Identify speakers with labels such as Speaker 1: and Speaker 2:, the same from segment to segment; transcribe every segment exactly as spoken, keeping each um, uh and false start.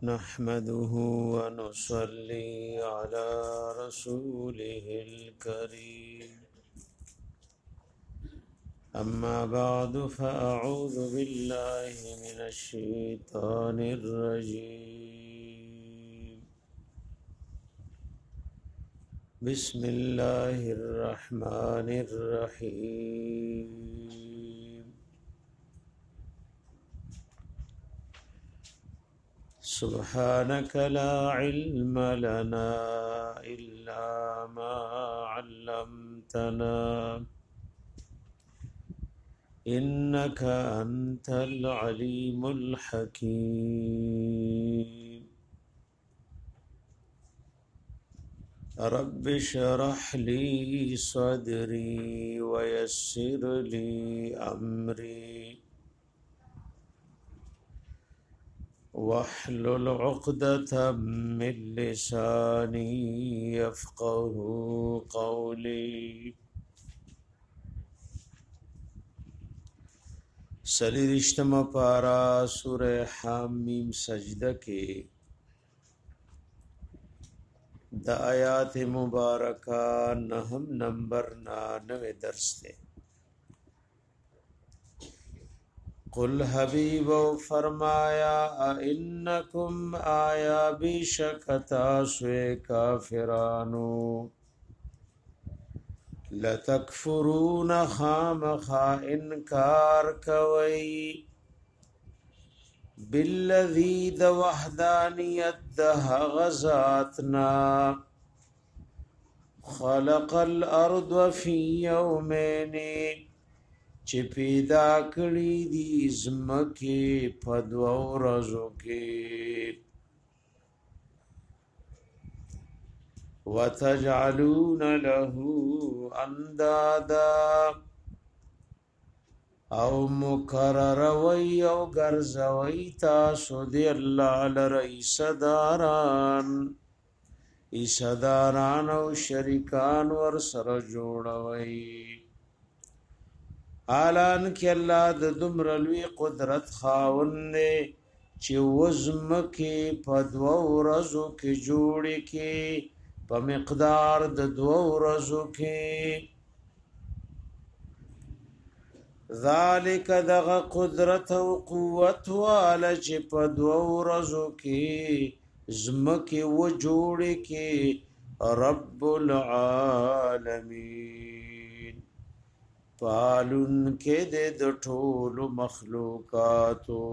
Speaker 1: نحمده ونصلي على رسوله الكريم أما بعد فأعوذ بالله من الشيطان الرجيم بسم الله الرحمن الرحيم سبحانك لا علم لنا إلا ما علمتنا إنك أنت العليم الحكيم رب اشرح لي صدري ويسر لي أمري واحلل عقدة من لساني يفقه قولي سری رشتم پارا سورہ حامیم سجدہ کے دا آیات مبارکہ نہم نمبر نانوے درس دے قل حبیب فرمایا انکم آیا بیشکتا سوے کافرانو لتکفرون خامخا انکار کوي بالذی د وحدانیت د غزاتنا خلق الارض فی یومین چې پیدا کړی دي زمکه په دوه ورځو کې وتجعلون له اندادا او مکرر وی او گرزوی تاسو دی اللہ لرئیسداران ایسداران او شرکان ور سر جوڑوی حالان کی اللہ د دمرلوی قدرت خاون دے چی وزم کی پدو رزو کی جوڑی کی په مقدار د دو ورځو کې ذالک دغ قدرت او قوت وال چې په دو ورځو کې زمکه و جوړ کې رب العالمین پالون کې د ټول مخلوقاتو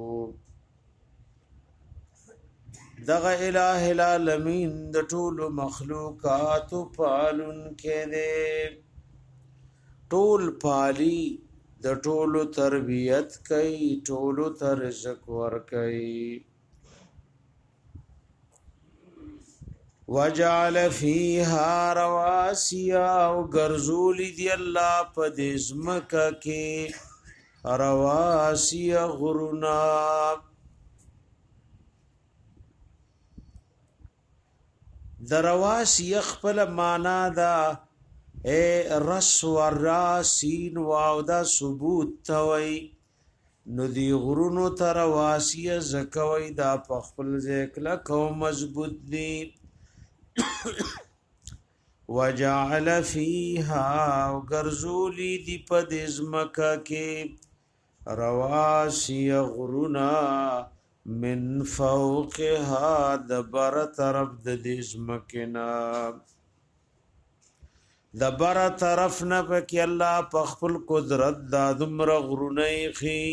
Speaker 1: دغه الہ العالمین د ټول مخلوقات پالون کې دې ټول پالی د ټول تربیت کوي ټول تر رزق ور کوي وجعل فيها رواسي او غرزول دی الله په دې زمکه کې رواسي غرنا درواس یخپل معنا دا اے رس و راسین واو دا ثبوت توي نو دی غرونو ترواسی زکوي دا پخپل ذکلا کو مضبوط دی وجعل فيها غرزولی دی پدزمکا کې رواسی غرونا من فوقها دبر طرف د دزمکنا دبر طرف نه پکې الله په خپل قدرت د دمر غرونی خي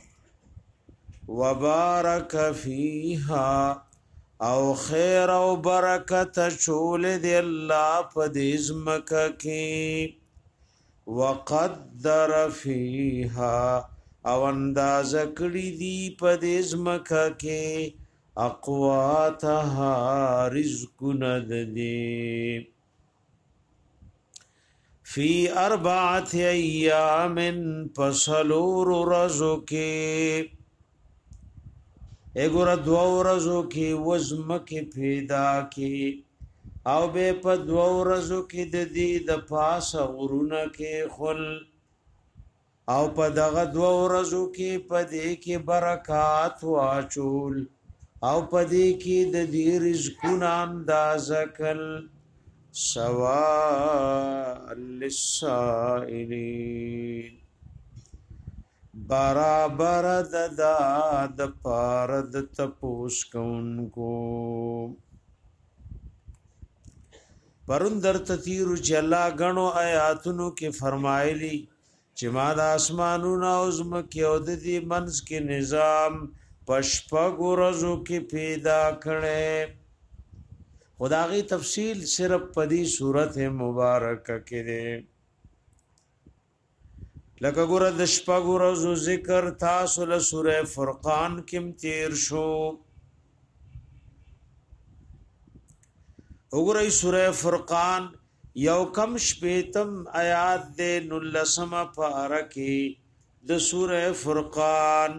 Speaker 1: وبارك فيها او خیر او برکت چول دی الله په دزمکه کې وقدر فيها او انداز کړی دی په دې زمکه کې اقواتها رزق ندی فی اربعه ایام فصلور رزقی اګور دو ورځو کې وزمکه پیدا کې او به په دو ورځو کې د دې د پاس غرونه کې خل او په دغه دو ورځو کې په دې کې برکات واچول او پدې کې د دې رزقونه اندازه کل سواء للسائلین برابر د د پارد تپوس کونکو پرندر تتیرو چلا غنو آیاتونو کې فرمایلی چې ما د اسمانونو او زمکه او د دې منځ کې نظام پشپغو ورځو کې پیدا کړي خدایي تفصیل صرف پدی صورت مبارکه کې ده لکه ګور د شپغو ورځو ذکر تاسو له سوره فرقان کې تیر شو وګورئ سوره فرقان یو کم شپیتم آیات دے نلسم پارکی د سوره فرقان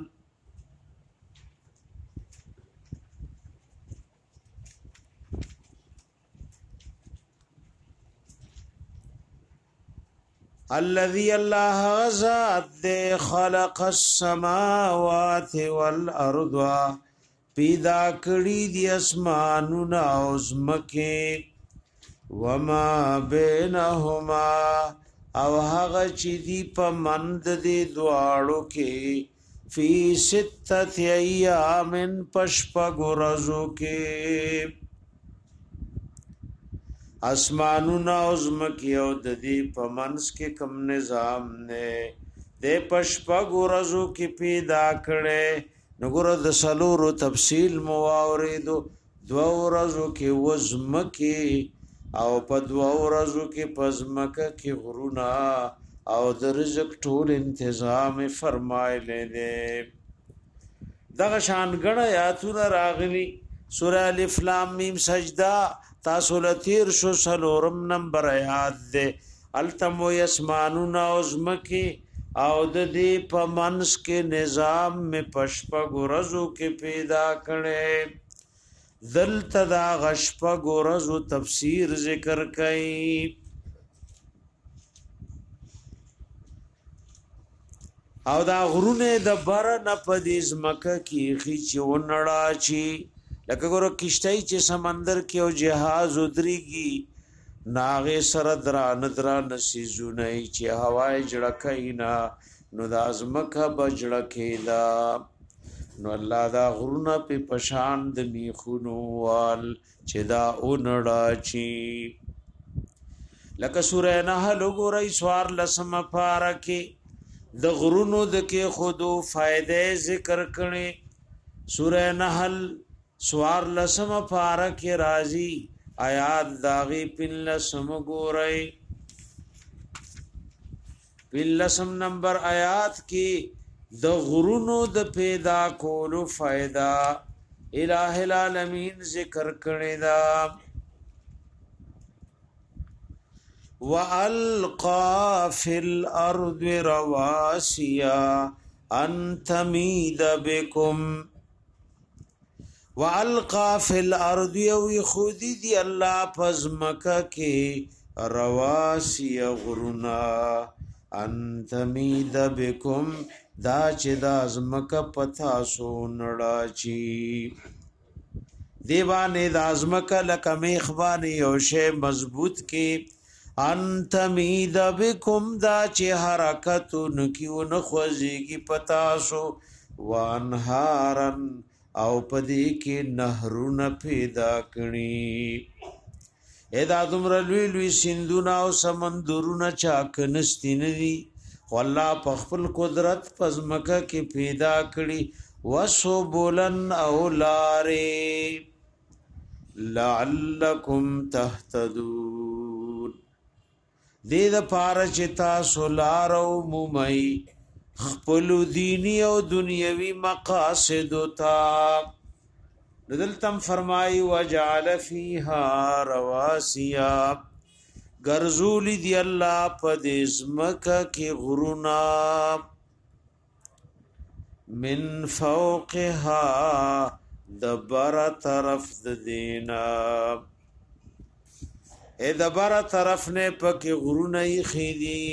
Speaker 1: الذي الله ذات دے خلق السماوات والارض پیدا کړی دی اسمانونه او زمکه وما بینهما او هغه چې دی په مند دی دواړو کې فی ستة ایام پشپغو ورځو کې اسمانونه او زمکه او د دې په منځ کې کوم نظام نه د پشپغو ورځو کې پیدا کړي نګور د سلورو تفصیل مواوریدو دو ورځو کې وزمکه او په دو ورځو کې پزمکه کې غرونا او د رزق ټول تنظیم فرمایلی دی دغه شان غړ آیاتونه راغلي سوره الف لام میم سجدا تاسو لتیر شو سلورم نمبر آیات ده التم یسمانون عظمکی او د دې په منس کې نظام می پشپا ګورزو کې پیدا کړي ذلت دا غشپا ګورزو تفسیر ذکر کړي او دا غرونه د بر نه پدیز مکه کې خيچ ونړا چی لکه ګورو کشتای چې سمندر کې او جهاز ودريږي ناغه سره دران دران سيزونه چې هواي جړکاینا نو د ازمکه بجړکیدا نو الله دا غرونه په پشان د میخونو وال چې دا اونړا چی لکه سوره نحل وګورئ سوار لسم پارکه د غرونو د کې خودو فائدې ذکر کړي سوره نحل سوار لسم پارک رازی آیات داغی پن لسم گورئی پن لسم نمبر آیات کی د غرونو د پیدا کولو فائدہ الہ العالمین ذکر کرنے دا وَأَلْقَى فِي الْأَرْضِ رَوَاسِيَ أَن تَمِيدَ بِكُمْ وَأَلْقَى فِي الْأَرْضِ وَخُذِي دِي اللَّهَ پزمکا کی رواسی غرنا أَن تَمِيدَ بِكُمْ دا چې دا ازمکا پتا سو نړاچی دیوانه دا ازمکا لکه میخوان یو شی مضبوط کی انت مید بكم دا چې حرکت نکیو نخوځيږي پتا سو وانهارن او پدې کې نهرونه پیدا کړي ادا دمر لوی لوی سندونه او سمندرونه چاک نستینري والله په خپل قدرت پزمکه کې پیدا کړي وسبولن او لارې لعلکم تهتدون دې د پاره چې تاسو لارو مومي خپل دینی او دنیوي مقاصد تا دلتم فرمای وجعل فیها رواسیا غرزول دی الله په زمکه کې غرونا من فوقها دبر طرف د دینا اے دبر طرف نے پکې غرونه یې خېدي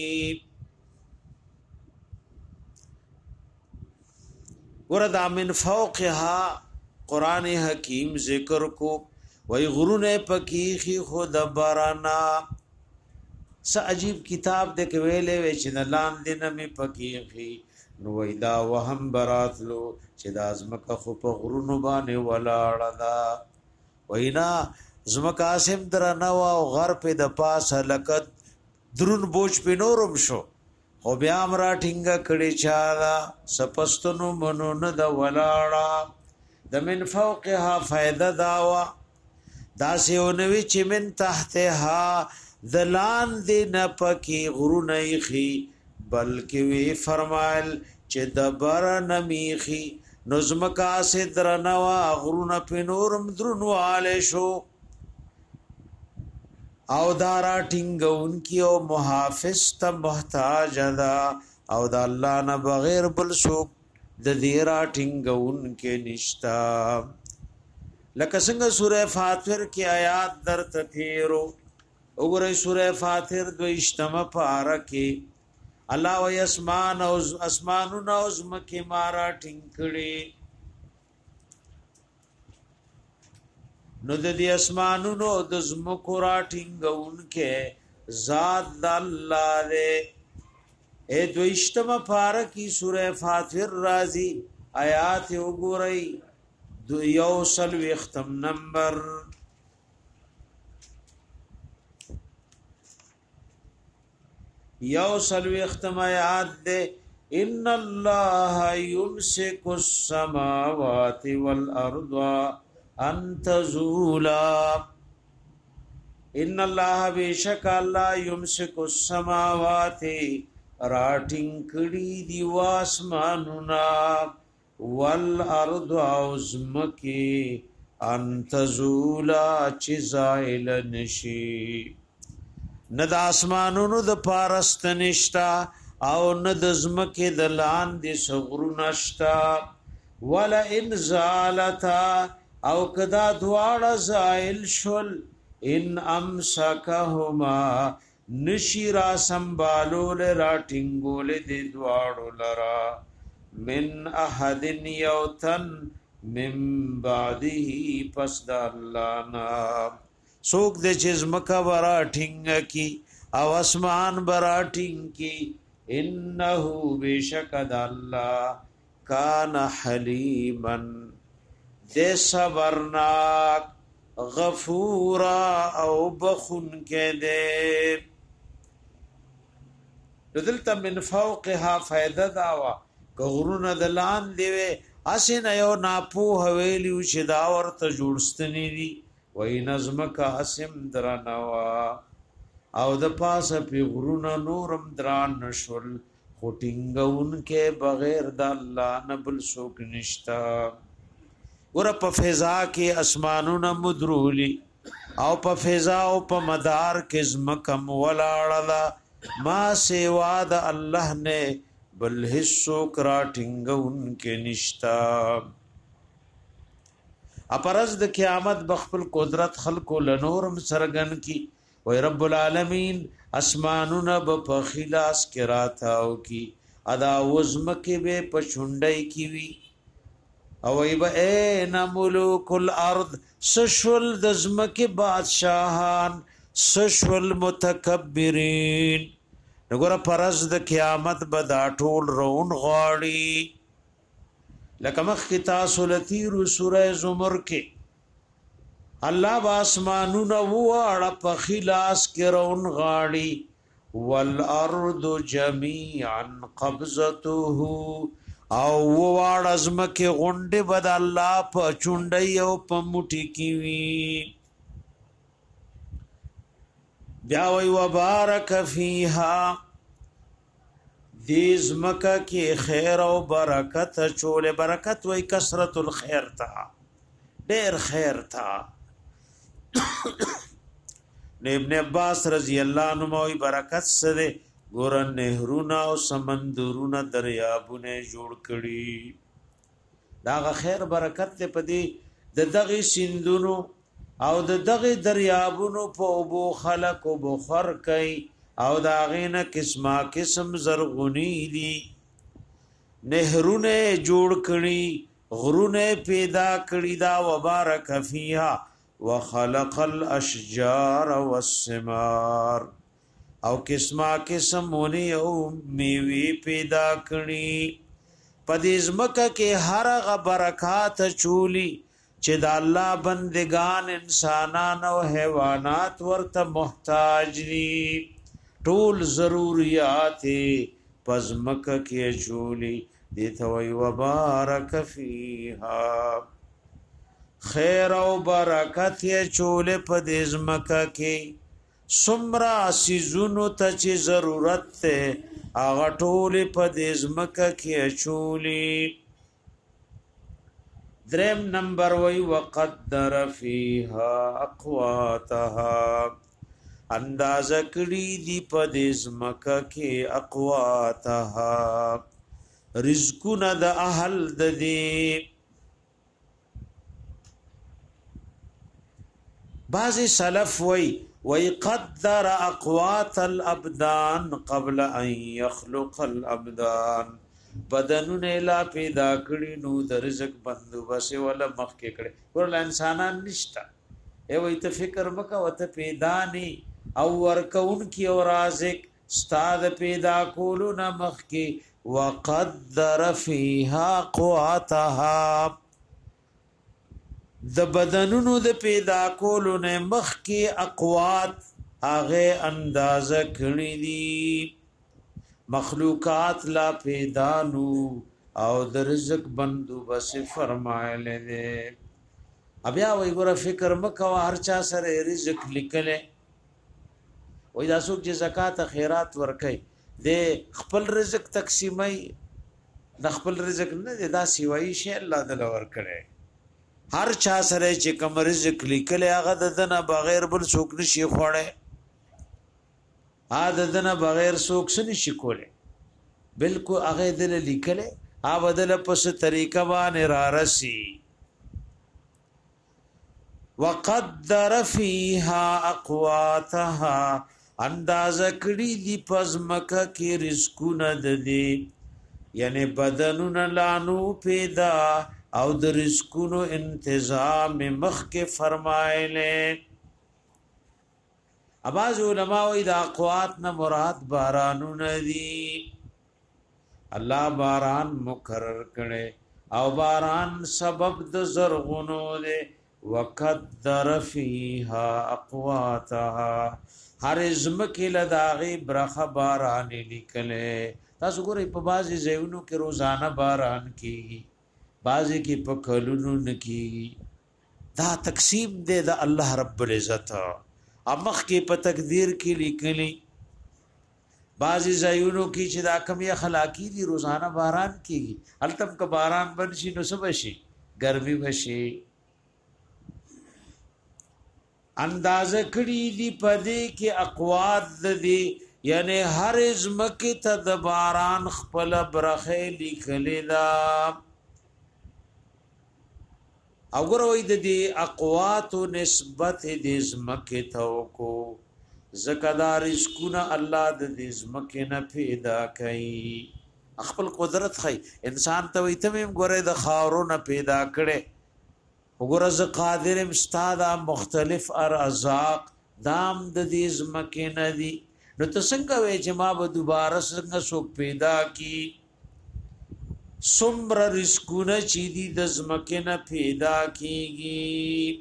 Speaker 1: وردا من فوقها قران حکیم ذکر کو وای غرونه پکې خود برانا س عجیب کتاب دې کې ویلې وی چې د لاندې نه می پکې نو وای دا وهم براتلو چې د ازمکه خو په غرونو باندې ولاړه دا وینا زمکاسم درنه او غر په د پاسه لکت درون بوج په نورم شو خو بیا امرا ټینګه کړي چا سپستونو منو نه د ولاړه د من فوقها فائدہ داوا داسې اونوي چې من تحتها دلان دی نپکی غرونه خي بلکې وی فرمایل چې دبر نمیخي نظمکا سے درنوا غرونه په نورم درنواله شو او دارا ټینګون کی او محافظ ته محتاج ادا او د الله نه بغیر بل څوک د دې را ټینګون کې نشتا لکه څنګه سوره فاتر کې آیات در تفیرو وګورئ سوره فاتر دویشتمه پارا کې الله و اسمان او اسمانونه او زمکه مارا ټینګړي نو د دې اسمانونو د زمکو را ټینګون کې ذات د الله دې اے دویشتمه پارا کې سوره فاتر رازي آیات وګورئ دو یو سلوی ختم نمبر یو سلوی ختم آیات دے ان اللہ یمسک السماوات والارض ان تزولا ان اللہ بیشک اللہ یمسک السماوات راٹنگ کڑی دی واسمانونا والارض اوزمکی انتزولا چیزائل نشی ند آسمانونو د پارست نشتا او ند ازمکی دلان دی سغرو نشتا ولا ان زالتا او کدا دوار زائل شل ان امسکهما نشی را سنبالول را ٹنگول دی دوارو لرا من احد یوتن من بعده پس دا اللہ نا سوک دے چیز مکہ برا ٹھنگ کی او اسمان برا ٹھنگ کی انہو بیشک دا اللہ کان حلیمن دے صبرناک غفورا او بخن کے دے دلتا من فوقها فائدہ داوا غرونه دلان دیوه اسنه یو ناپو حویلیو چې دا ورته جوړستنی دي وای نظم کا اسم درنوا او د پاسه په غرونه نورم دران نشول خټینګون کې بغیر د الله نه بل څوک نشتا ور په فضا کې اسمانونه مدرولی او په فضا او په مدار کې زمکم ولاړه ما سیوا د الله نه بل حصو کرا ټینګون کې نشتا اپرز د قیامت بخپل قدرت خلقو لنورم سرغن کی وای رب العالمین اسمانونه په خلاص کې راتاو کی ادا وزم کې به پچونډای کی وی او ای به اے ملوک الارض سشل د زمکه بادشاہان سشل متکبرین نګور پرز د قیامت بدا ټول رون غاړي لکه مخ کی تاسو لتیر سوره زمر کې الله باسمانونه وړه په خلاص کې رون غاړي والارض جميعا قبضته او وړه زمکه غونډه بد الله په چونډي او په موټي کې وی بیا وی وبارک فیها دیز مکه کې خیر او برکت چول برکت وی کثرت الخير تا ډیر خیر تا ابن عباس رضی الله عنه وی برکت سره ګور نهرونه او سمندرونه دریابونه جوړ کړي دا خیر برکت ته پدی د دغه سیندونو او د دغه دریابونو په اوبو خلق او بخر کوي او دا غینه قسمه قسم زرغونی دي نهرونه جوړ کړي غرونه پیدا کړی دا وبارک فیها وخلق الاشجار والثمار او قسمه قسمونه او میوه پیدا کړی پدې زمکه کې هر غ برکات چولی چې د الله بندگان انسانان او حیوانات ورته محتاج دي ټول ضرورت پزمکه کې چولی دي توي وبارک فیها خیر او برکت چوله پدې زمکه کې سمرا سيزونو ته چې ضرورت ته اغه ټول په دې زمکه کې چولی دریم نمبر وی وقدر فیها اقواتها انداز کړي دی په دې زمکه کې اقواتها رزقونه د اهل د دې بعضی سلف وی ويقدر اقوات الابدان قبل ان يخلق الابدان بدنونه لا پیدا کړي نو د رزق بندوبس ولا مخ کې کړي ورل انسانان نشتا ای وای ته فکر مکه وته پیدا ني او ورکون کی او رازق استاد پیدا کولو نه مخ کې وقدر فيها قواتها د بدنونو د پیدا کولو نه مخ کې اقوات هغه اندازه کړی دي مخلوقات لا پیدا نو او د رزق بندوبس فرمایله دي بیا وای ګره فکر مکو هر چا سره رزق لیکله وای دا څوک چې زکات خیرات ورکي د خپل رزق تقسیمای د خپل رزق نه دا سیوای شي الله تعالی ورکړي هر چا سره چې کوم رزق لیکل هغه د دنه بغیر بل څوک نشي خوړې ا د دنه بغیر څوک نشي کوله بالکل هغه د لیکل ا بدل پس طریقه باندې را رسی وقدر فيها اقواتها انداز کړي دی پزمکه کې رزقونه د دې یعنی بدنونه لانو پیدا او د رزقونو انتظام مخ کې فرمایله اباظ علماء د اقوات نه مراد بارانونه دي الله باران مقرر کړي او باران سبب د زرغونو دي وقدر فيها اقواتها هر زمکه لداغي برخه باران لیکله تاسو ګورئ په بازي ځایونو کې روزانه باران کیږي بازی کی پکلونو نکی دا تقسیم دے دا اللہ رب العزت امخ کی په تقدیر کی لیکلی بازی زایونو کی چې دا کم یا خلاقی دی روزانه باران کیږي التم کا باران بنشي نو سبشي ګرمي بشي اندازه کړي دی پدې کې اقوات دی یعنی هر زمکه ته د باران خپل برخه لیکلی دا او ګروي د دې اقوات او نسبت دې زمکه ته کو زکدار رزقونه الله د دې زمکه نه پیدا کړي خپل قدرت خي انسان ته وي ته هم ګوره د خاورو نه پیدا کړي وګوره ز قادر استاد مختلف ارزاق دام د دې زمکه نه دي نو ته څنګه وې چې ما به دوباره څنګه سو پیدا کی سمر رزقونه چې دي د زمکه نه پیدا کیږي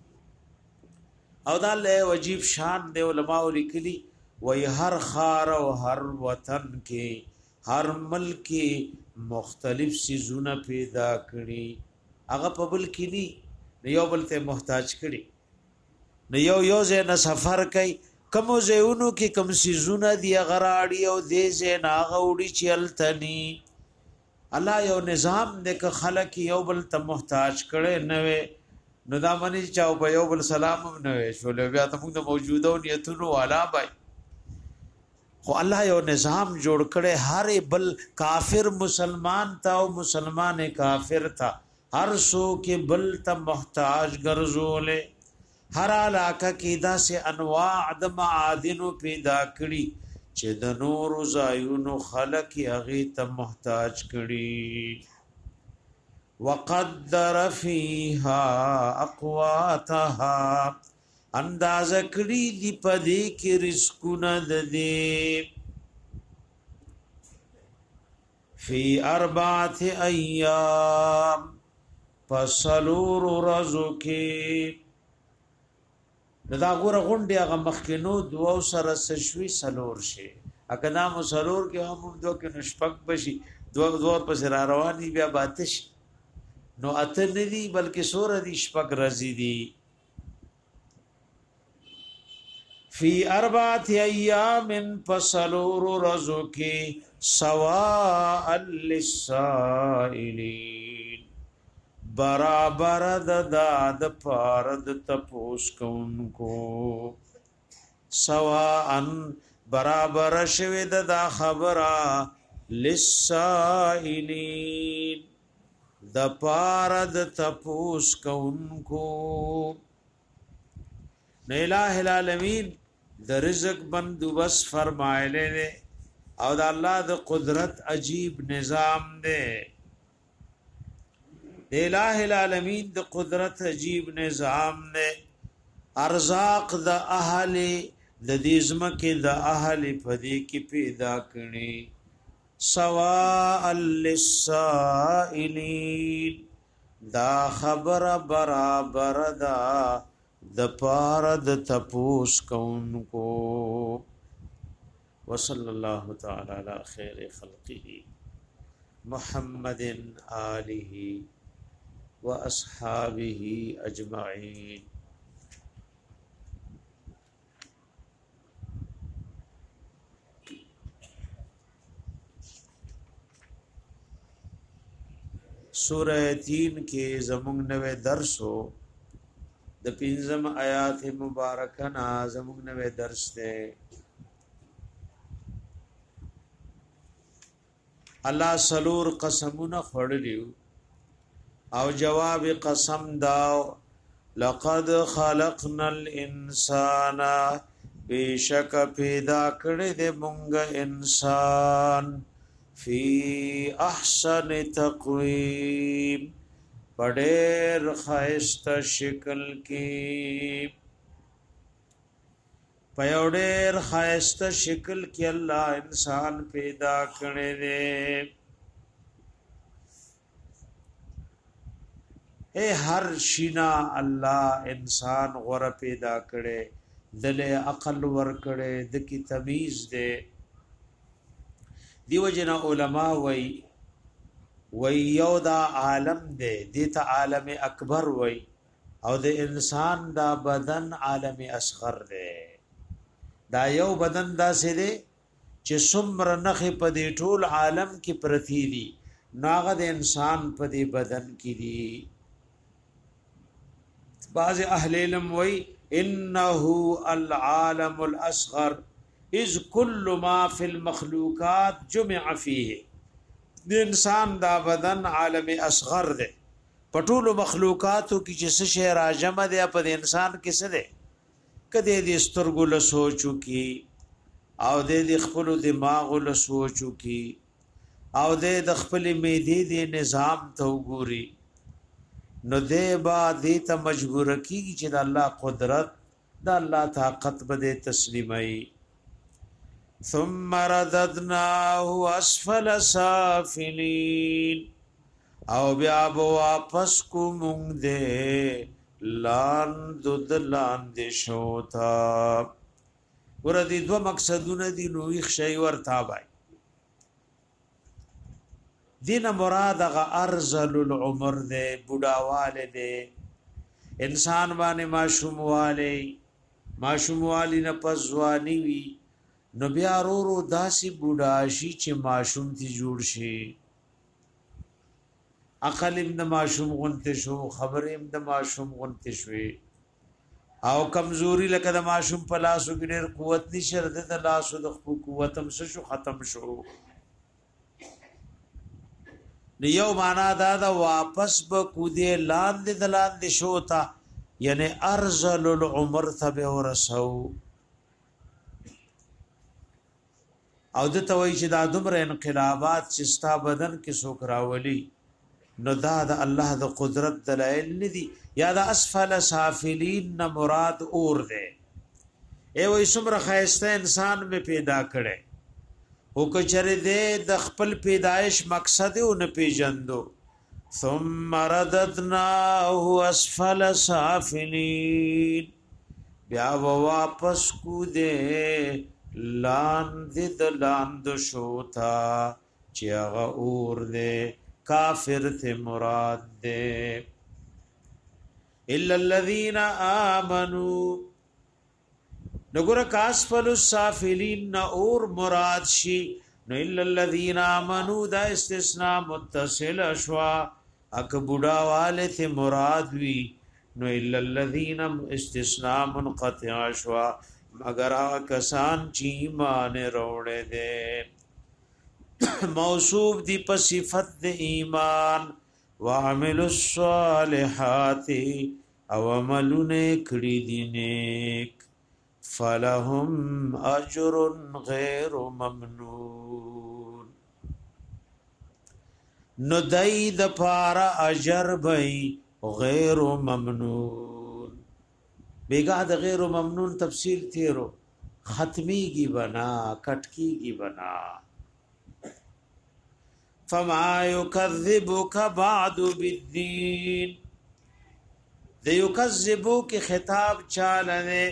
Speaker 1: او دا له وجیب شان دی علماء لیکلي وای هر خار او هر وطن کې هر ملک مختلف سيزونه پیدا کړي هغه په بل کې ني یو بل ته محتاج کړي نو یو یو ځای سفر کوي کوم ځایونو کې کوم سيزونه دي غراړي او دې ځای ناغوړي چلتني الله یو نظام دې ک خلق یو بل ته محتاج کړي نه وي نو دا منی چاو په یو بل سلام نه وي شولې بیا ته موږ موجوده نیتونو والا بای خو الله یو نظام جوړ کړي هر بل کافر مسلمان تا او مسلمان کافر تا هر سو کې بل ته محتاج ګرځولې هر علاقه کې دا سه انواع د معادن پیدا کړي چې د نور زایونو خلق هغه ته محتاج کړي وقدر فيها اقواتها انداز کړي دی پدې کې رزقونه د دې فی اربعه ایام فسلور رزقی دا غوره غونډه هغه مخکینو دوو سره سشوي سلور شي اګه مو سلور کې هم دوه کې نشپک بشي دوه دوه پس را رواني بیا باتش نو اته نه دي بلکې سور دي شپک رزي دي فی اربعه ایام فسلور رزقی سواء للسائلین برابر د داد پارد تپوس کونکو سواءن برابر شوی د دا خبره للسائلین د پارد تپوس کونکو نه الہ العالمین د رزق بندوبس فرمایله نه او د الله د قدرت عجیب نظام دی د الہ العالمین د قدرت عجیب نظام نه ارزاق د اهل د دې زمکه د اهل پدې کې پیدا کړي سواء للسائلین دا خبر برابر دا د پاره د تپوس کونکو وصلی الله تعالی علی خیر خلقه محمد آله واصحابه اجمعین سورہ تین کے زمونږ نوے درسو د پنځم آیات مبارکه نا زمونږ نوے درس ده الله سلور قسمونه خړلیو او جواب قسم داو لقد خلقنا الانسان بیشک پیدا کړی د مونږ انسان فی احسن تقویم پډیر خایست شکل کی پیوډیر خایست شکل کی الله انسان پیدا کړی دی اے هر شینا الله انسان غره پیدا کړي دل عقل ور کړي د کی تمیز دی دیو جنا علماء وای وی یو دا عالم دی دیتا عالم اکبر وی او د انسان دا بدن عالم اصغر دی دا یو بدن دا سه دی چې څومره نخې په دې ټول عالم کې پرتی دي ناغه د انسان په دې بدن کې دي بعض اهل علم وی انه العالم الاصغر اذ كل ما في المخلوقات جمع فيه د انسان دا بدن عالم اصغر ده پټول مخلوقاتو کې چې څه شی راجم ده په انسان کې څه ده کده دې سترګو له سوچو کې او دې خپل دماغ له سوچو کې او دې د خپل معدې دې نظام ته وګوري نو دې با دې ته مجبور کیږي چې د الله قدرت د الله طاقت بده تسلیمي ثم رددناه اسفل سافلين او بیا بو واپس کو مونږ دې لان دد لان دې شوتا ور دې دو مقصدونه دي نو یې شی ورتا بای دین مراد غ ارزل العمر دې بډاواله دې انسان باندې ماشومواله ماشوموالی نه پزوانی وی نو بیا ورو داسي بوډاشي چې ماشوم تی جوړ شي عقل ابن ماشوم غنته شو خبر ابن ماشوم غنته شوي او کمزوري لکه د ماشوم په لاسو کې ډېر قوت نشه رده د لاسو د قوت هم شو ختم شو نیو معنا دا دا واپس به کو دې لاندې د لاندې شو تا یعنی ارزل العمر تبع ورسو او د توي چې دا دومره انقلابات چې ستا بدن کې سوک راولي نو دا د الله د قدرت دلایل ندي یا د اسفل سافلین نه مراد اور ده ای وای څومره خیسته انسان می پیدا کړي او کچره دې د خپل پیدایش مقصد او نه پیژندو ثم رددناه اسفل سافلین بیا واپس کو دې لاند د لاند شوتا چې هغه اور دې کافر ته مراد دې الا الذين امنوا نګور کاسفل السافلین نا اور مراد شي نو الا الذين امنوا دا استثناء متصل اشوا اک بوډا والے ته مراد وی نو الا الذين استثناء منقطع اشوا مگر کسان چې ایمان وروړي دي موصوف دی په صفت د ایمان وعملوا الصالحات او عملونه کړي دي نیک فلهم اجر غیر ممنون نو دای د پارا اجر بای غیر ممنون بیگا د غیر ممنون تفصیل تیرو ختمی کی بنا کٹکی کی بنا فما یکذبک بعد بالدین د یکذبو کی خطاب چالنے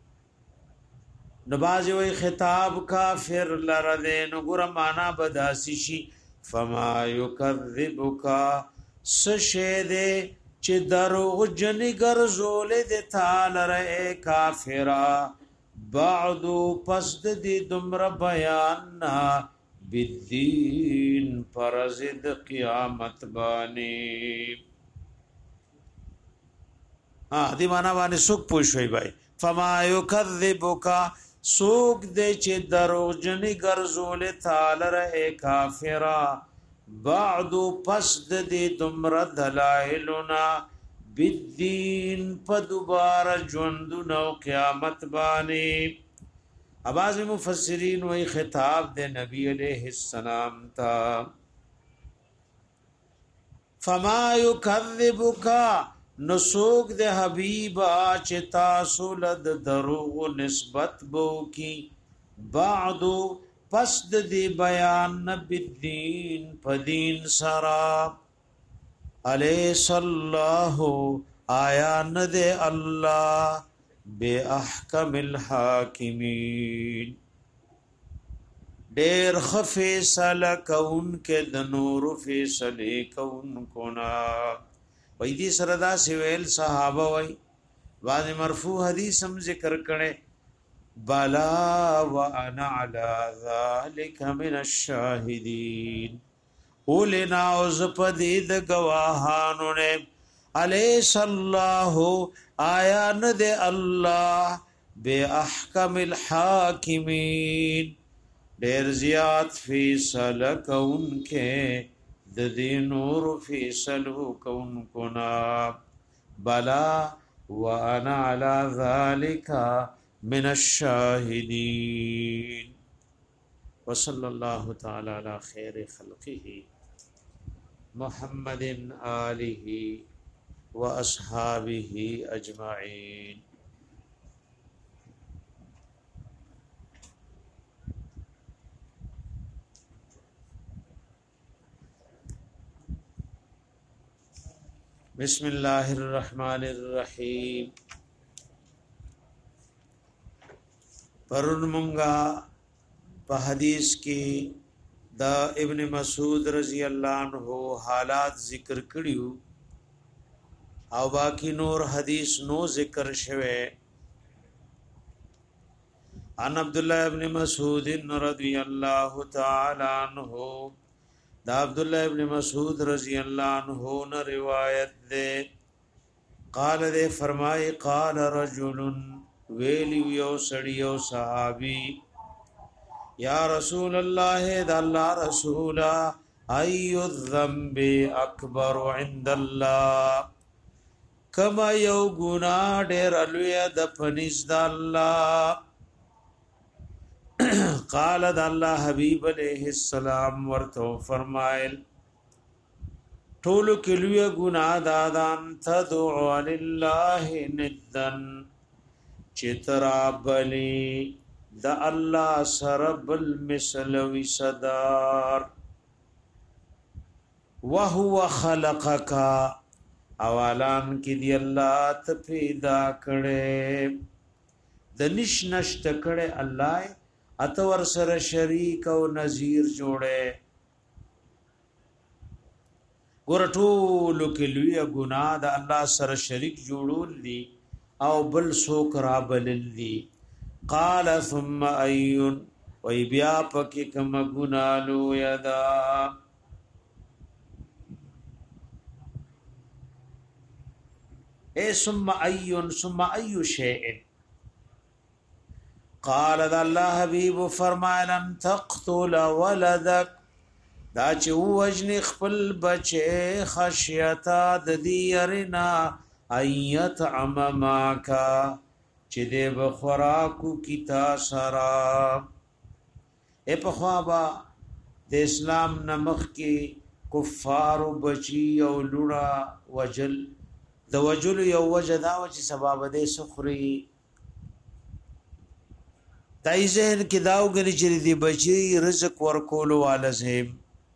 Speaker 1: نبازی وی خطاب کافر لرده نگور مانا بداسی شی فما یکذبکا سشیده چه دروغ جنی گرزوله ده تال رئے کافرا بعدو پسد دی دمر بیاننا بالدین پرزد قیامت بانی آه دی مانا بانی سک پوشوی بھائی فما یکذبکا سوک دے چه دروغ جنی گرزول تالر اے کافرا بعدو پسد دی دمر دلائلنا بالدین پا دوبارہ جوندنا و قیامت بانی اباز مفسرین وی خطاب دے نبی علیہ السلام تا فما یکذبکا نسوک دے حبیبا چه تاسو لد دروغ نسبت بو کی بعدو پسد دی بیان بالدین پدین سرا علیس اللہ آیا ندے اللہ بے احکم الحاکمین دیر خفیصل کون کے دنور فیصلے کون کنا وای دې سره دا سویل صحابه وای بعض مرفوع حدیث هم ذکر کړي بالا وانا على ذلك من الشاهدين اولنا اوز پدې د گواهانو نه الیس الله آیا ند الله باحکم الحاکمین ډیر زیات فیصله کوونکې د دې نور فیصلو کون کنا بلا وانا على ذلك من الشاهدين وصلى الله تعالى على خير خلقه محمد آله واصحابه اجمعين بسم الله الرحمن الرحیم پرون مونگا په حدیث کې دا ابن مسعود رضی الله عنه حالات ذکر کړیو او باقی نور حدیث نو ذکر شوه ان عبد الله ابن مسعود رضی الله تعالی عنہ دا عبد الله ابن مسعود رضی اللہ عنہ نے روایت دے قال دے فرمائے قال رجل ویلی یو سڑیو صحابی یا رسول اللہ دا اللہ رسولا ایو الذنب اکبر عند اللہ کما یو گناہ ډیر الوی د پنځ د الله قال د الله حبیب علیہ السلام ورته فرمایل ټولو کې لوی ګناه دادان تدعو لله ندن چې ترابلی د الله سره بل مثلوي صدار وهو خلقک اوالان کې دی الله ته پیدا کړي د نش نشت کړي الله اتور سره شریک او نظیر جوړه ګور ټول کې لوی ګناه د الله سره شریک جوړول دي او بل څوک را بلل دي قال ثم ايون وي بیا پکې کوم ګناه لو یدا اے ثم ايون ثم اي شيء قال الله حبيب فرمایلن تقتل ولدك دا چې وجن خپل بچي خشیتا د دې يرنا ايت عمماکا چې دې بخوراکو کی تا سرا اے په خوابا د اسلام نمخ کې کفار بچي او لوړا وجل د وجل یو وجدا و چې سبب دې سخري دای ذهن کې داو غني چې دې بچي رزق ورکول والزم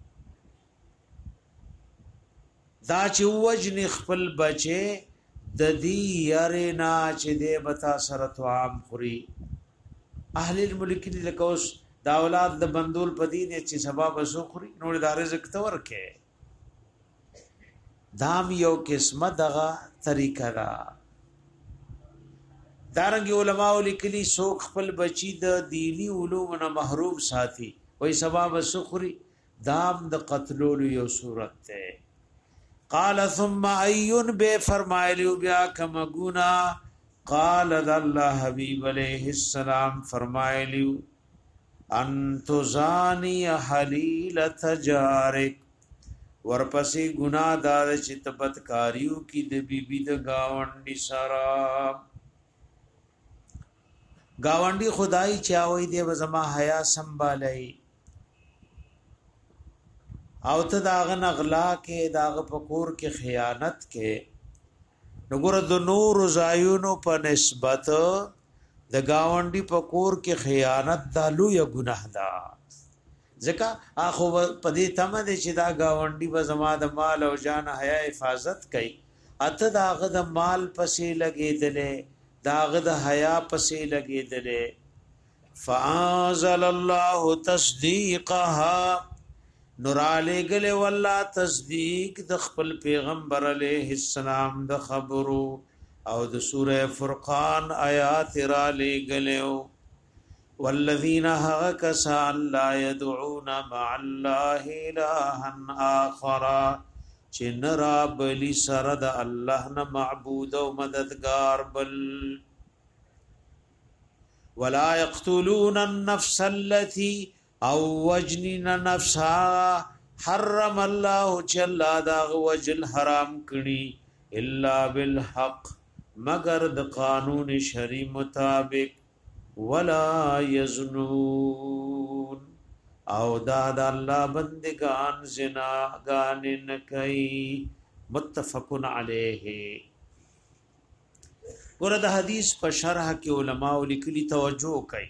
Speaker 1: دا چې وجن خپل بچي د دې یارنا چې دې بتا سره تو عام خوري اهل الملک دې لکوس دا اولاد د بندول پدینه چې سبب سخري نور د رزق تور کې دام یو قسمه دغه طریقه را دارنګ علماء لیکلي سوک خپل بچی د دینی علوم نه محروم ساتي وای سبب سخري دام د قتلولو یو صورت ده قال ثم ايون به فرمایلیو بیا کم گنا قال الله حبیب علیہ السلام فرمایلیو انت زانی حلیلت جارک ورپسې ګناه دار چې تبتکاریو کی د بیبي د گاونډي سره گاونډي خدای چاوي دی وزما حیا سنبالای او ته داغه نغلا کې داغه پکور کې خیانت کې نګور د نور زایونو په نسبت د گاونډي پکور کې خیانت دالو یا ګناه ده ځکه اخو پدې تم دې چې دا گاونډي به زما د مال او جان حیا حفاظت کوي اته داغه د مال پسې لګېدلې داغه د حیا پسې لګېدلې فانزل الله تصدیقها نور علی گله والله تصدیق د خپل پیغمبر علیه السلام د خبرو او د سوره فرقان آیات را لګلو والذین هکسان لا يدعون مع الله الها اخر چنرا بلی سرد الله نه معبود او مددگار بل ولا يقتلون النفس التي او وجنین نفسها حرم الله جل دا وجل حرام کړي الا بالحق مگر د قانون شری مطابق ولا یزنون او دا د الله بندگان زنا غان نه کوي متفقن علیه ورته حدیث په شرح کې علما لیکلي توجه کوي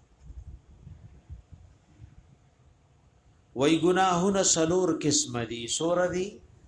Speaker 1: وی گناہون سلور قسم دی سور دی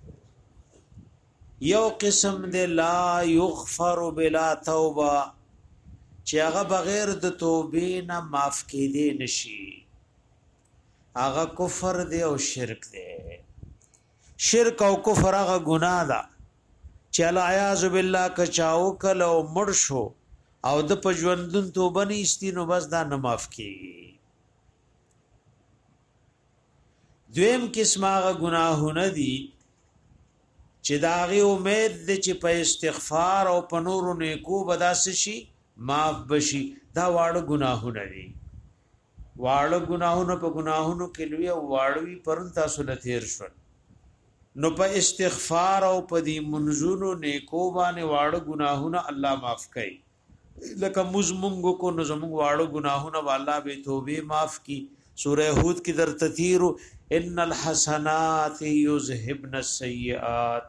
Speaker 1: یو قسم دی لا یغفر بلا توبه چې هغه بغیر د توبې نه معاف کېدی نشي هغه کفر دی او شرک دی شرک او کفر هغه ګناه ده چې العیاذ بالله کچاو کله او مړ شو او د پجوندون توبه نه استینو بس دا نه معاف کیږي دویم قسمه گناهونه دي چې داغه امید دي چې په استغفار او په نورو نیکو بداس شي معاف بشي دا واړه گناهونه دي واړه گناهونه په گناهونو کې لوی او واړوي پرون تاسو لته شول نو په استغفار او په دې منزونو نیکو باندې واړه گناهونه الله معاف کوي لکه مزمنګ کو نو زموږ واړه گناهونه والله به توبه معاف کی سورہ ہود کی در تثیر ان الحسنات یذهبن السیئات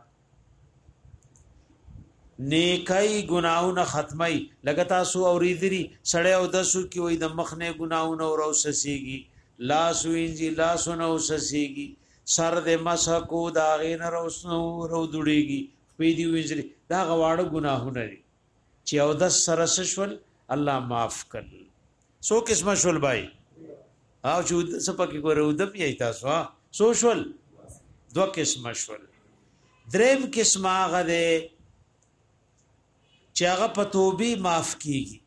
Speaker 1: نیکای گناہونه ختمي لګتا سو اوریدري سړی او دسو کی وې د مخنه گناہونه او روسسيږي لاس وینځي لاسونه وسسيږي سر د مسکو دا غین روسنو رو دوړيږي په دې وینځي دا غواړه گناہونه دي چې او د سره شول الله معاف کړي سو قسمه شول بای او چې سپکه ګوره ودم یې تاسو سو شول دو قسمه شول دریم قسمه غده چې هغه په توبې معاف کیږي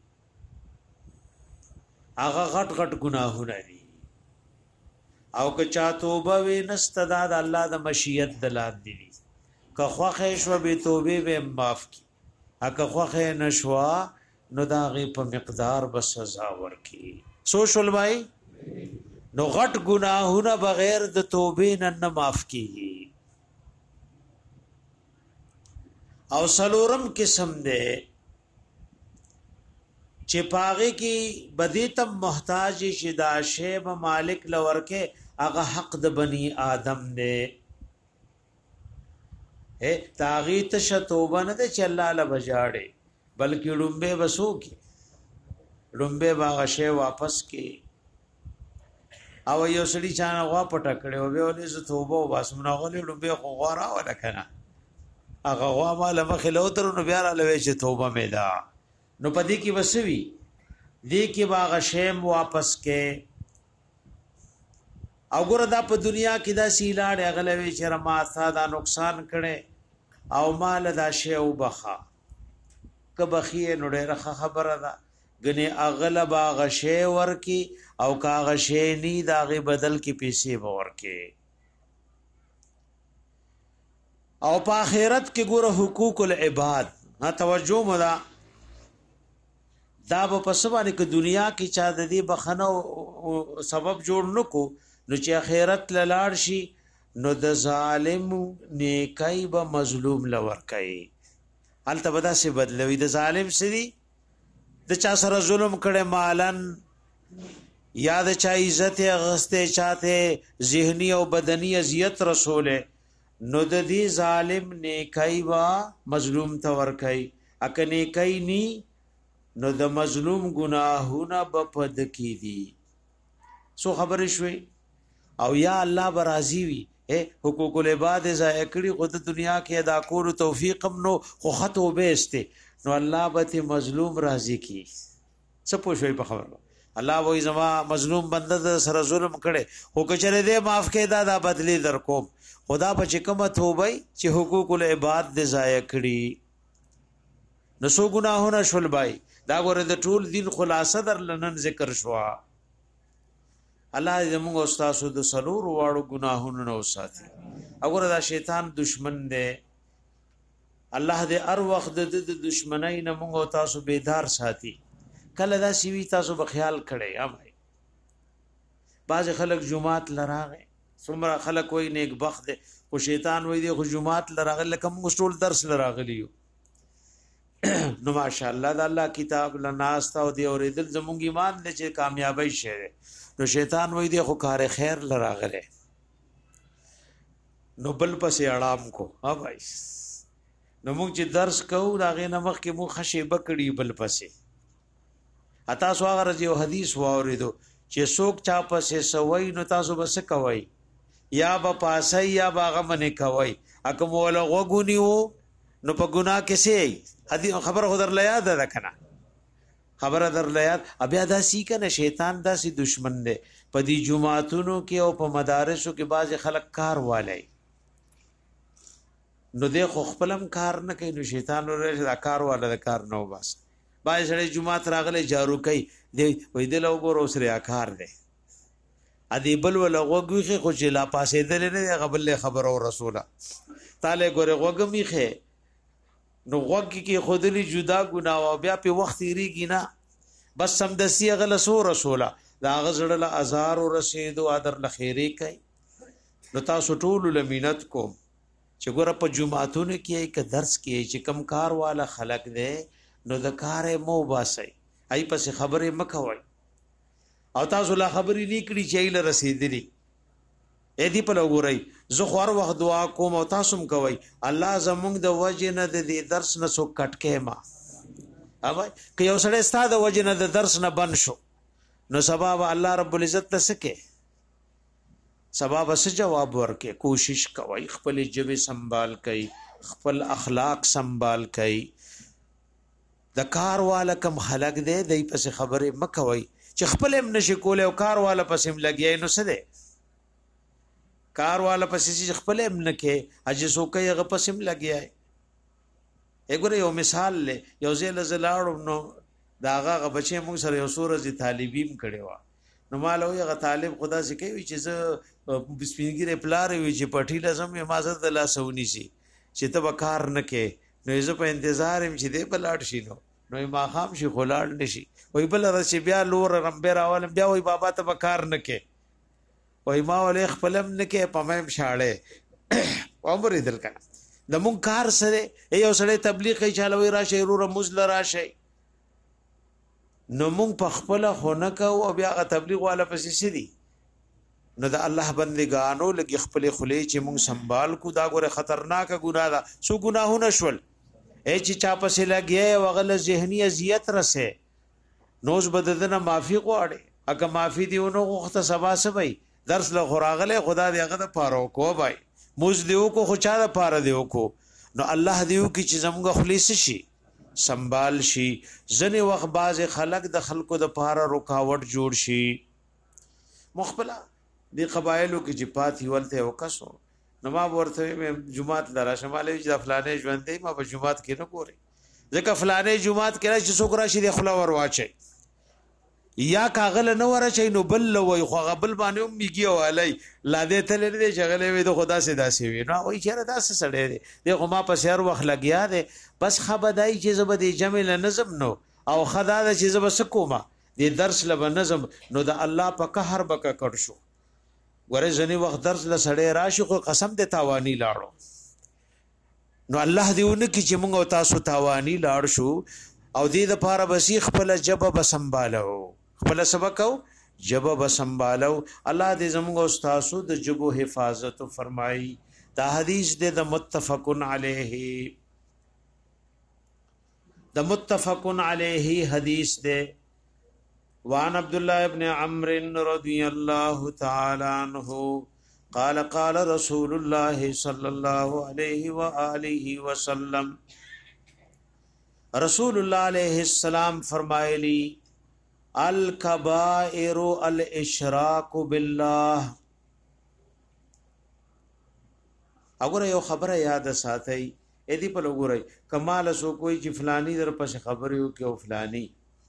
Speaker 1: هغه غټ غټ گناهونه دي او که چا توبه وینسته د الله د مشیت دلان دي که خوخه شو به توبې به معاف کی هغه خوخه نشوا نو دا غي په مقدار به سزا ورکي سوشل بھائی نو غټ گناهونه بغیر د توبې نه معاف کیږي او سلورم قسم دے چې پاغه کی بدیتم محتاج شدا شیب مالک لورکه هغه حق د بنی آدم دے اے تاغیت شتوبه نه چې الله له بجاړي بلکې ډومبه وسو کی ډومبه باغ شی واپس کی او یو سړي چانه وا پټ کړو به ولې ز توبه واسمنه غلې ډومبه خو غواره ولا کنه هغه وا مال مخلو تر نو بیا را لوي چې توبه مې دا نو پدې کې وسوي دې کې باغ شیم واپس کې او ګره دا په دنیا کې دا سیلاړ غلوي چې رما ساده نقصان کړي او مال دا شی او بخا کبخی نو ډېر خبره ده غني اغلب غشي ورکی او کا غشي ني داغه بدل کې پیسې ورکی او په آخرت کې ګوره حقوق العباد ها توجه مدا دا په پسبانه کې دنیا کې چا د دې بخنه سبب جوړ نکو نو چې آخرت لاړ شي نو د ظالم نیکای به مظلوم لور کوي البته بدا سي بدلوي د ظالم سړي د چا سره ظلم کړي مالن یاد چا عزت غسته چاته ذهني او بدني اذیت رسوله نو د دې ظالم نیکای وا مظلوم ته ور کوي اک نیکای ني نو د مظلوم گناهونه په پد کې دي سو خبر شوي او یا الله برازي وي اے حقوق العباد ضایع کړي خود دنیا کې ادا کول توفیق هم نو خو خطو بیسته نو الله به مظلوم راضي کی سپو شوي په خبره الله وای زما مظلوم بنده سره ظلم کړي خو کچره دې معاف کړي دا, دا بدلی در کوم خدا په چکمه توبه چې حقوق العباد دې ضایع کړي نو سو ګناهونه شول بای دا ګوره د ټول دین خلاصه در لنن ذکر شوا الله دې موږ استاد د سلور واړو ګناهونو نو ساتي وګوره دا شیطان دشمن دی الله دې هر وخت د دشمنای نه موږ تاسو بیدار ساتي کله دا سیوی تاسو په خیال کړئ امای باز خلک جمعات لراغه څومره خلک وای نیک بخت او شیطان وای دی خو جمعات لراغه لکه موږ ټول درس لراغلیو نو ماشاء الله د الله کتاب لناست او دی اوریدل زموږ ایمان دې چې کامیابی شه نو شیطان وای دی خو کار خیر لراغله نو بل پسې اړام کو ها بھائی نو موږ چې درس کوو دا غي نمخ کې مو خشې بکړي بل پسې اتا سو هغه یو حدیث واوریدو چې څوک چا پسې سوي نو تاسو بس کوي یا با پاسي یا باغه منې کوي اکه مولا غوګونیو نو په ګناه کې سي حدیث خبر خدر لا یاد ده کنه خبر در لا یاد بیا دا سی کنه شیطان دا سی دشمن دی په دې جمعاتونو کې او په مدارسو کې باز خلک کار والي نو دې خو خپلم کار نه کوي نو شیطان ورته دا کار والا دا کار نو بس باز سړی جمعات راغله جارو کوي دی وې دل وګورو سره کار دی ادي بل ول وګوخه خو چې لا پاسې دل نه غبل خبر او رسوله تعالی ګوره وګمیخه نو وګ کې خودلی جدا ګنا او بیا په وخت ریږي نه بس سم د سی غل سو رسوله دا غزړل ازار او رسید او ادر لخيري کوي نو تاسو ټول لمینت کوم چې ګوره په جمعاتونو کې یک درس کې چې کم کار والا خلق دی نو د کار مو باسي ای پس خبره مکوي او تاسو لا خبرې لیکړي چې ایله رسیدلی اې دی په لګورئ زه خو هر وخت دعا کوم او تاسو هم کوئ الله زمونږ د وجه نه د دې درس نه څوک کټکې ما اوبای که یو سړی ستا د وجه نه د درس نه بند شو نو سبا به الله رب العزت ته څه کوي سبا به څه جواب ورکړي کوشش کوئ خپل ژبې سنبال کوئ خپل اخلاق سنبال کوئ د کار والا کم خلق دی دی پس خبرې مکوئ چې خپل هم نشي کولی او کار والا پس هم لګیای نو څه دی کار والا پس چې خپل هم نه کې اجه سو کوي هغه پس هم لګیای وګوره یو مثال له یو ځل زلاړو نو دا هغه بچي موږ سره یو سورې طالبیم کړي وا نو مال او هغه طالب خدا سي کوي چې زه بسپینګره پلار وي چې پټی لازم یې مازه د لاسونی سي چې ته وکار نه کې نو زه په انتظار يم چې دې بلاټ شي نو نو ما خام شي خلاړ نشي وای بل راشي بیا لور رمبه راول بیا وای بابا ته وکار نه کې وای ما ولې خپلم نه کې پمم شاړې عمر دل کا د مون کار سره یو سره تبلیغ کوي چالوي راشي رور مزل راشي نو مونږ په خپل خونه کو او بیا غ تبلیغ والا پسې سدي نو د الله بندګانو لګي خپل خلی چې مونږ سنبال کو دا ګوره خطرناک ګناه ده سو ګناهونه شول اے چې چا پسې لګي وغله ذهني اذیت رسه نوز بددنه معافي غواړي اګه معافي دیونو وخت سبا سبي درس له خراغله خدا دې هغه د پاره کو بای موږ دیو کو خو چا د پاره دیو کو نو الله دیو کی چې زموږ خلیص شي سنبال شي ځنې وخت باز خلق د خلکو د پاره رکاوټ جوړ شي مخبلا دی قبایلو کې چې پاتې ولته وکاسو نو ما ورته جمعات لرا شمالي چې فلانه ژوندې ما په جمعات کې نه ګوري ځکه فلانه جمعات کې چې څوک راشي د خلا ور واچي یا کاغل نه ورچي نو بل وي خو غبل باندې هم میږي والی لا دې تل دې شغلې وي د خدا سي داسي وي نو وای چیرې داسه سړې دي دغه ما په سر وخت لګیا دي بس خبردای چې زبد جمع نظم نو او خدا د چې زب سکوما دې درس لب نظم نو د الله په قهر بک کړ شو ورې ځنی وخت درس ل سړې راشي خو قسم دې تاوانی لاړو نو الله دېونه کی چې موږ تاسو تاوانی لاړ شو او دې د پاره بسی خپل جبه بسنبالو خپل سبق او جبه بسنبالو الله دې زموږ استادو د جبو حفاظت فرمایي دا حدیث دې د متفقن علیه د متفقن علیه حدیث دې وان عبد الله ابن عمرو رضی الله تعالی عنہ قال قال رسول الله صلی الله علیه و آله وسلم رسول الله علیہ السلام فرمایلی الکبائر الاشراک بالله اگر یو خبره یاد ساتي اې دی په لګورای کمال سو کوئی چې فلانی در پس خبر یو کې او فلانی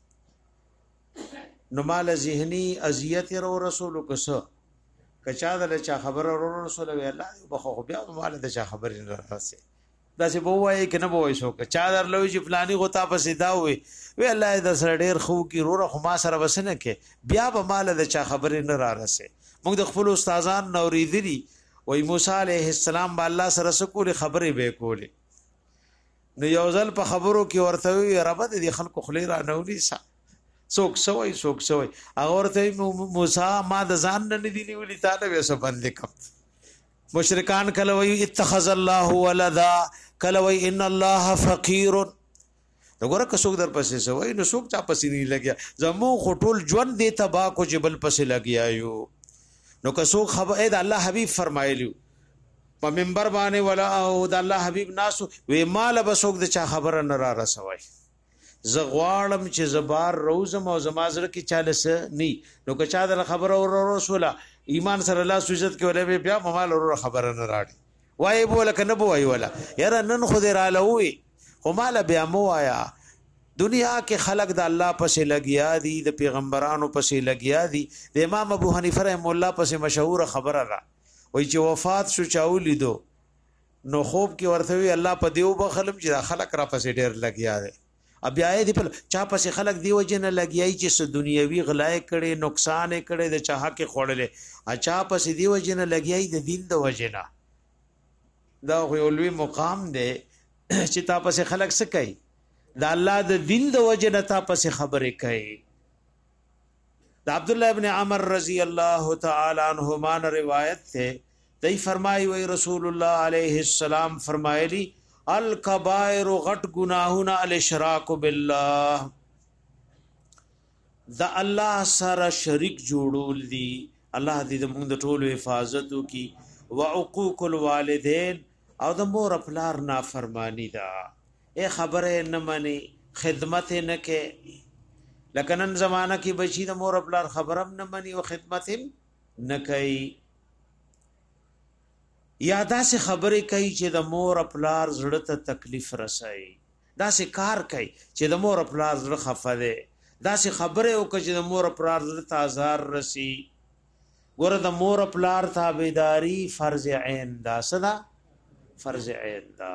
Speaker 1: نو مال ذهنی اذیت رو رسول کسو کچا دل چا خبر رو رسول الله بخو بیا مال د چا خبر نه راسي دا چې بوای کنه بوای شو چا در لوي چې فلانی غوتا پسې دا وي وی الله د سره ډیر خو کی رو خو ما سره وسنه کې بیا به مال د چا خبر نه را راسي موږ د خپل استادان نوریدلی وای موسی علیہ السلام با الله سره سکول خبرې به کولې نو یو ځل په خبرو کې ورته وی رب دې خلکو خلی را نوري سا څوک سوي څوک سوي هغه ورته موسی ما د ځان نه دی نیولې تعالی وسه باندې کوم مشرکان کله وی اتخذ الله ولدا کله وی ان الله فقير وګوره که څوک در پسې سوي نو څوک چا پسې نه لګیا زمو خټول ژوند دې تبا کو جبل پسې لګیا یو نو که څوک خبر اې د الله حبيب فرمایلیو په منبر باندې ولا او د الله حبيب ناسو وی مال بسوک د چا خبر نه را رسوي زغوالم چې زبار روزم او زمازر کې چاله س ني نو که چا د خبر او رسوله ایمان سره الله سوجت کې ولې بیا مال ورو خبر نه راړي وای بوله کنه بوای ولا یاره نن خو دې را لوي خو مال بیا مو آیا دنیا کې خلق د الله پسې لګیا دي د پیغمبرانو پسې لګیا دي د امام ابو حنیفه رحم الله پسې مشهور خبره ده وای چې وفات شو چاولې دو نو خوب کې ورته وی الله په دیو بخلم چې خلق را پسې ډیر لګیا دي بیا دې په چا پسې خلق دی وجنه لګیای چې س دنیوي غلای کړي نقصان کړي د چا حق خوړلې اچا پسې دی وجنه لګیای د دین د وجنه دا خو لوی مقام دی چې تا پسې خلق څه کوي د الله د دین د وجنه تا پسې خبرې کوي دا عبداللہ ابن عمر رضی اللہ تعالی عنہما نے روایت تھے دی فرمائی وی رسول اللہ علیہ السلام فرمائے الکبائر غٹ گناہنا الاشراک باللہ دا اللہ سره شریک جوړول دي الله دې د موږ د ټولو حفاظت وکي وعقوق الوالدین او د مور پلار نافرمانی دا اے خبره نه منی خدمت نه کې لکه نن زمانہ کې بچی د مور پلار خبرم نه منی او خدمت نه کوي یا داسې خبرې کوي چې د مور پلار زړه ته تکلیف رسوي داسې کار کوي چې د مور پلار زړه خفه دی داسې خبره وکړي چې د مور پلار زړه ته آزار رسی ګوره د مور پلار تابعداري فرض عین دا صدا فرض عین دا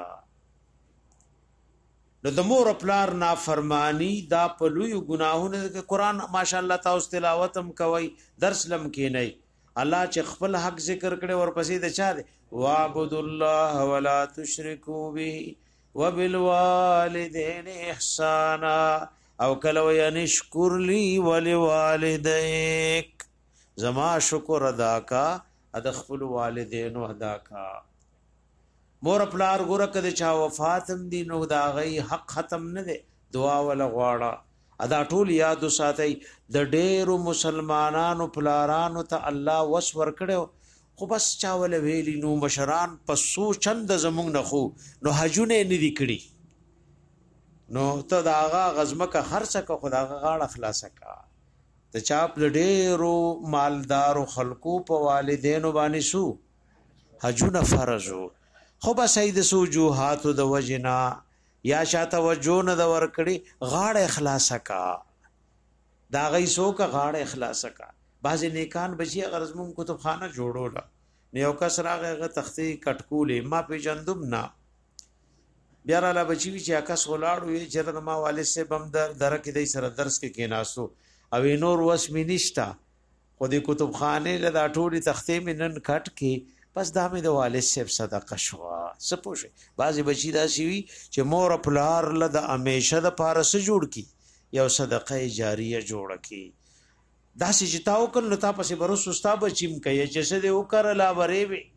Speaker 1: نو د مور پلار نافرمانی دا په لوی ګناهونه قرآن ماشاءالله تاسو تلاوت هم کوي درس لم کې نه الله چې خپل حق ذکر کړي ورپسې د چا دی واعبدوا الله ولا تشركوا به وبالوالدين احسانا او کلو ینشکر لی ولوالدیک زما شکر ادا کا اد خپل والدین ادا کا مور پلار ګوره کده چا وفاتم دی نو دا غي حق ختم نه دی دعا ولا غواړه ادا ټول یاد ساتي د ډېرو مسلمانانو پلارانو ته الله وس ور کړو خو بس چا ول ویلی نو مشران پسو چند زمونږ نه خو نو حجونه نه دی کړي نو ته دا غا غزمکه خرڅه خدا غاړه خلاصه کا ته چا پلډېرو مالدارو خلقو په والدینو باندې سو حجونه فرضو خو به سید سوجوحات د وجنا یا شاته وجون د ورکړي غاړه اخلاص کا دا غي سو کا غاړه اخلاص کا باز نیکان بچي غرضمون کتب خانه جوړولا نیو کس راغه تختی کټکولې ما په جندوب نا بیا را لا بچی چې اکاس ولاړو یې چې ما والد سے بم در درکې دای سره درس کې کیناسو او نور وس مینشتا خو دې کتب خانه له دا ټولي تختې منن کټ کې پس دا مې د والد صاحب صدقه شوا سپوږی بعضی بچی دا سی وی چې مور پلار له د امیشه د پارس جوړ کی یو صدقه جاریه جوړ کی دا سی چې تاو کله تا پسې برس استاد بچیم کوي چې څه دې وکړه لا بری وی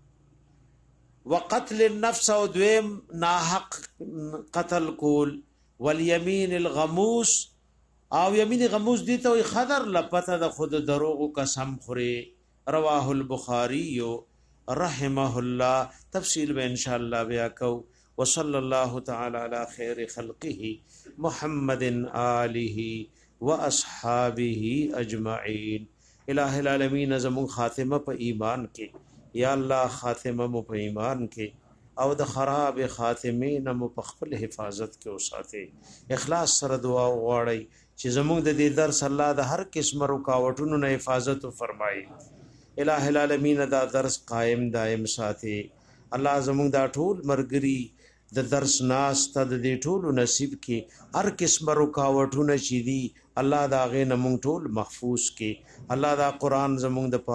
Speaker 1: وقتل النفس او دویم ناحق قتل کول والیمین الغموس او یمین غموس دي ته خضر لپته د خود دروغ قسم خوري رواه البخاری رحمه الله تفصیل به ان شاء الله بیا کو وصلی الله تعالی علی خیر خلقه محمد آله واصحابه اجمعین الہ العالمین زمون خاتمه په ایمان کې یا الله خاتمه مو په ایمان کې او د خراب خاتمین مو په خپل حفاظت کې اوساته اخلاص سره دعا وغواړي چې زموږ د دې درس الله د هر قسم رکاوټونو نه حفاظت فرمایي الہ العالمین دا درس قائم دائم ساتي الله زموږ دا ټول مرګري د درس ناس ته د دې ټول نصیب کې هر قسم رکاوټونه چي دي الله دا غي نمون ټول محفوظ کې الله دا قران زموږ د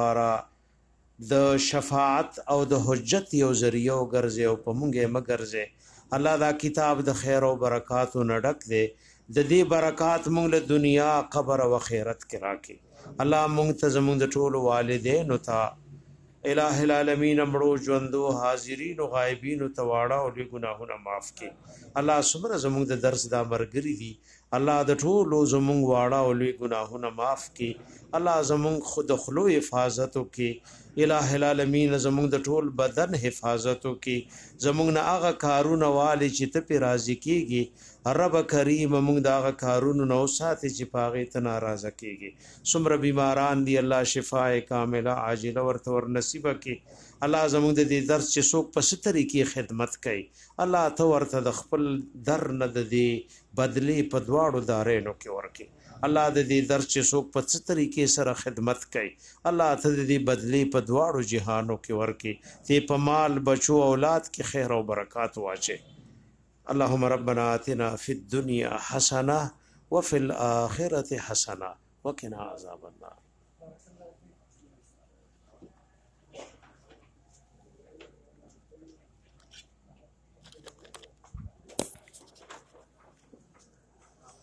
Speaker 1: پاره د شفاعت او د حجت یو ذریعہ ګرځي او په مونږه مګرځي الله دا کتاب د خیر او برکات نډک دی د دې برکات مونږ له دنیا قبر او آخرت کې راکې الله مونږ ته زموږ د ټولو والدین او ته الہ العالمین امړو ژوندو حاضرین او غایبین او تواړه او لوی ګناهونه معاف کړي الله سبحانه زموږ د درس دا مرګري دي الله د ټولو زموږ واړه او لوی ګناهونه معاف کړي الله زموږ خود خلو حفاظت وکړي الہ العالمین زموږ د ټول بدن حفاظت وکړي زموږ نه هغه کارونه والی چې ته په راضی کیږي رب کریم موږ دا هغه کارونه نو ساتي چې پاغه ته ناراضه کیږي سمره بیماران دی الله شفاء کامله عاجله ورته ور نصیب کړي الله زموږ د دې درس چې څوک په ستري کې خدمت کوي الله ته ورته د خپل در نه د دې بدلی په دواړو دارینو کې ورکړي الله د دې درس چې څوک په ستري کې سره خدمت کوي الله ته د دې بدلی په دواړو جهانو کې ورکړي ته په مال بچو اولاد کې خیر او برکات واچي اللهم ربنا آتنا في الدنيا حسنة وفي الآخرة حسنة وقنا عذاب النار